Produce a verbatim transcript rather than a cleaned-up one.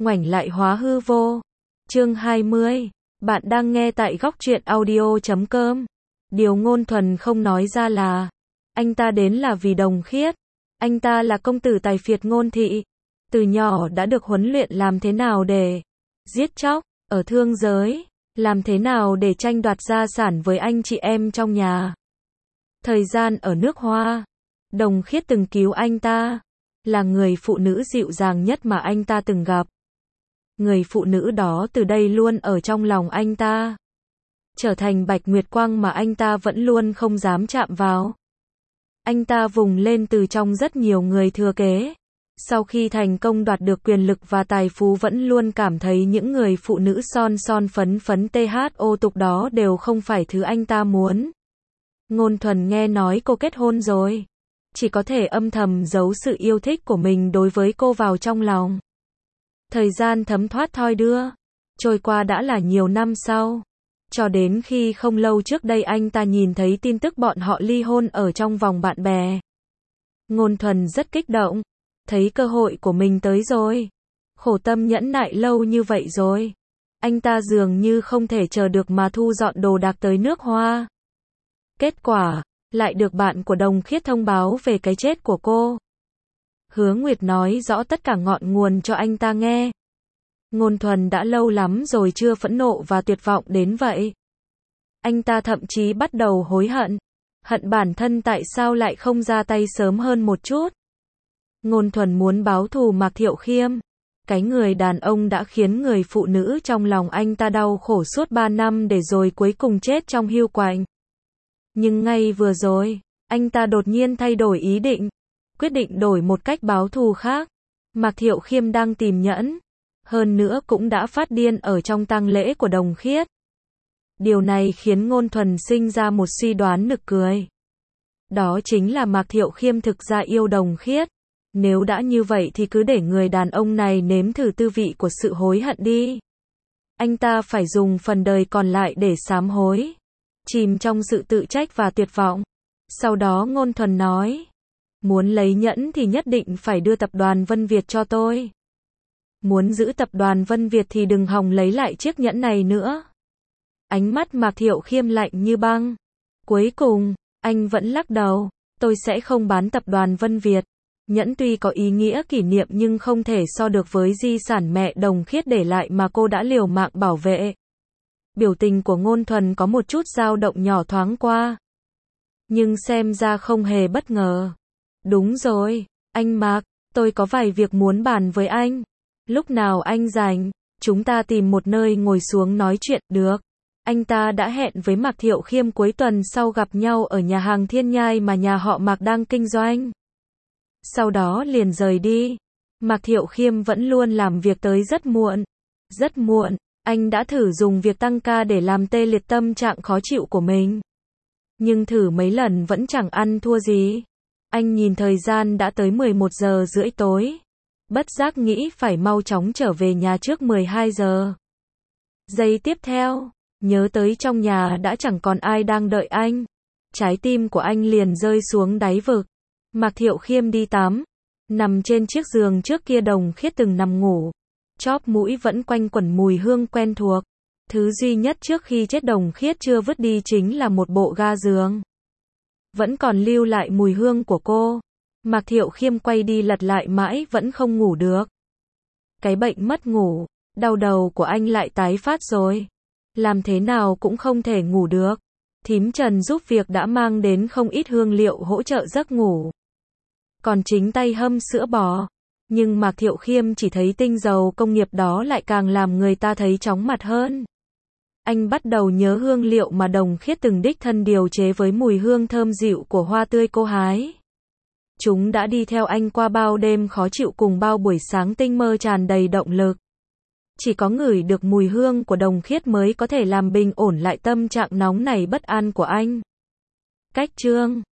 ngoảnh lại hóa hư vô. Chương hai mươi. Bạn đang nghe tại góc truyện audio chấm com. Điều Ngôn Thuần không nói ra là, anh ta đến là vì Đồng Khiết. Anh ta là công tử tài phiệt Ngôn thị. Từ nhỏ đã được huấn luyện làm thế nào để giết chóc, ở thương giới, làm thế nào để tranh đoạt gia sản với anh chị em trong nhà. Thời gian ở nước Hoa, Đồng Khiết từng cứu anh ta, là người phụ nữ dịu dàng nhất mà anh ta từng gặp. Người phụ nữ đó từ đây luôn ở trong lòng anh ta, trở thành bạch nguyệt quang mà anh ta vẫn luôn không dám chạm vào. Anh ta vùng lên từ trong rất nhiều người thừa kế. Sau khi thành công đoạt được quyền lực và tài phú vẫn luôn cảm thấy những người phụ nữ son son phấn phấn thô tục đó đều không phải thứ anh ta muốn. Ngôn Thuần nghe nói cô kết hôn rồi, chỉ có thể âm thầm giấu sự yêu thích của mình đối với cô vào trong lòng. Thời gian thấm thoát thoi đưa, trôi qua đã là nhiều năm sau. Cho đến khi không lâu trước đây anh ta nhìn thấy tin tức bọn họ ly hôn ở trong vòng bạn bè. Ngôn Thuần rất kích động, thấy cơ hội của mình tới rồi. Khổ tâm nhẫn nại lâu như vậy rồi. Anh ta dường như không thể chờ được mà thu dọn đồ đạc tới nước Hoa. Kết quả, lại được bạn của Đồng Khiết thông báo về cái chết của cô. Hứa Nguyệt nói rõ tất cả ngọn nguồn cho anh ta nghe. Ngôn Thuần đã lâu lắm rồi chưa phẫn nộ và tuyệt vọng đến vậy. Anh ta thậm chí bắt đầu hối hận. Hận bản thân tại sao lại không ra tay sớm hơn một chút. Ngôn Thuần muốn báo thù Mạc Thiệu Khiêm. Cái người đàn ông đã khiến người phụ nữ trong lòng anh ta đau khổ suốt ba năm để rồi cuối cùng chết trong hiu quạnh. Nhưng ngay vừa rồi, anh ta đột nhiên thay đổi ý định. Quyết định đổi một cách báo thù khác. Mạc Thiệu Khiêm đang tìm nhẫn. Hơn nữa cũng đã phát điên ở trong tang lễ của Đồng Khiết. Điều này khiến Ngôn Thuần sinh ra một suy đoán nực cười. Đó chính là Mạc Thiệu Khiêm thực ra yêu Đồng Khiết. Nếu đã như vậy thì cứ để người đàn ông này nếm thử tư vị của sự hối hận đi. Anh ta phải dùng phần đời còn lại để sám hối. Chìm trong sự tự trách và tuyệt vọng. Sau đó Ngôn Thuần nói, muốn lấy nhẫn thì nhất định phải đưa tập đoàn Vân Việt cho tôi. Muốn giữ tập đoàn Vân Việt thì đừng hòng lấy lại chiếc nhẫn này nữa. Ánh mắt Mạc Thiệu Khiêm lạnh như băng. Cuối cùng, anh vẫn lắc đầu, tôi sẽ không bán tập đoàn Vân Việt. Nhẫn tuy có ý nghĩa kỷ niệm nhưng không thể so được với di sản mẹ Đồng Khiết để lại mà cô đã liều mạng bảo vệ. Biểu tình của Ngôn Thuần có một chút dao động nhỏ thoáng qua. Nhưng xem ra không hề bất ngờ. Đúng rồi, anh Mạc, tôi có vài việc muốn bàn với anh. Lúc nào anh rảnh, chúng ta tìm một nơi ngồi xuống nói chuyện, được. Anh ta đã hẹn với Mạc Thiệu Khiêm cuối tuần sau gặp nhau ở nhà hàng Thiên Nhai mà nhà họ Mạc đang kinh doanh. Sau đó liền rời đi. Mạc Thiệu Khiêm vẫn luôn làm việc tới rất muộn. Rất muộn, anh đã thử dùng việc tăng ca để làm tê liệt tâm trạng khó chịu của mình. Nhưng thử mấy lần vẫn chẳng ăn thua gì. Anh nhìn thời gian đã tới mười một giờ rưỡi tối. Bất giác nghĩ phải mau chóng trở về nhà trước mười hai giờ. Giây tiếp theo, nhớ tới trong nhà đã chẳng còn ai đang đợi anh. Trái tim của anh liền rơi xuống đáy vực. Mạc Thiệu Khiêm đi tắm. Nằm trên chiếc giường trước kia Đồng Khiết từng nằm ngủ. Chóp mũi vẫn quanh quẩn mùi hương quen thuộc. Thứ duy nhất trước khi chết Đồng Khiết chưa vứt đi chính là một bộ ga giường. Vẫn còn lưu lại mùi hương của cô. Mạc Thiệu Khiêm quay đi lật lại mãi vẫn không ngủ được. Cái bệnh mất ngủ, đau đầu của anh lại tái phát rồi. Làm thế nào cũng không thể ngủ được. Thím Trần giúp việc đã mang đến không ít hương liệu hỗ trợ giấc ngủ. Còn chính tay hâm sữa bò. Nhưng Mạc Thiệu Khiêm chỉ thấy tinh dầu công nghiệp đó lại càng làm người ta thấy chóng mặt hơn. Anh bắt đầu nhớ hương liệu mà Đồng Khiết từng đích thân điều chế với mùi hương thơm dịu của hoa tươi cô hái. Chúng đã đi theo anh qua bao đêm khó chịu cùng bao buổi sáng tinh mơ tràn đầy động lực. Chỉ có ngửi được mùi hương của Đồng Khiết mới có thể làm bình ổn lại tâm trạng nóng nảy bất an của anh. Cách chương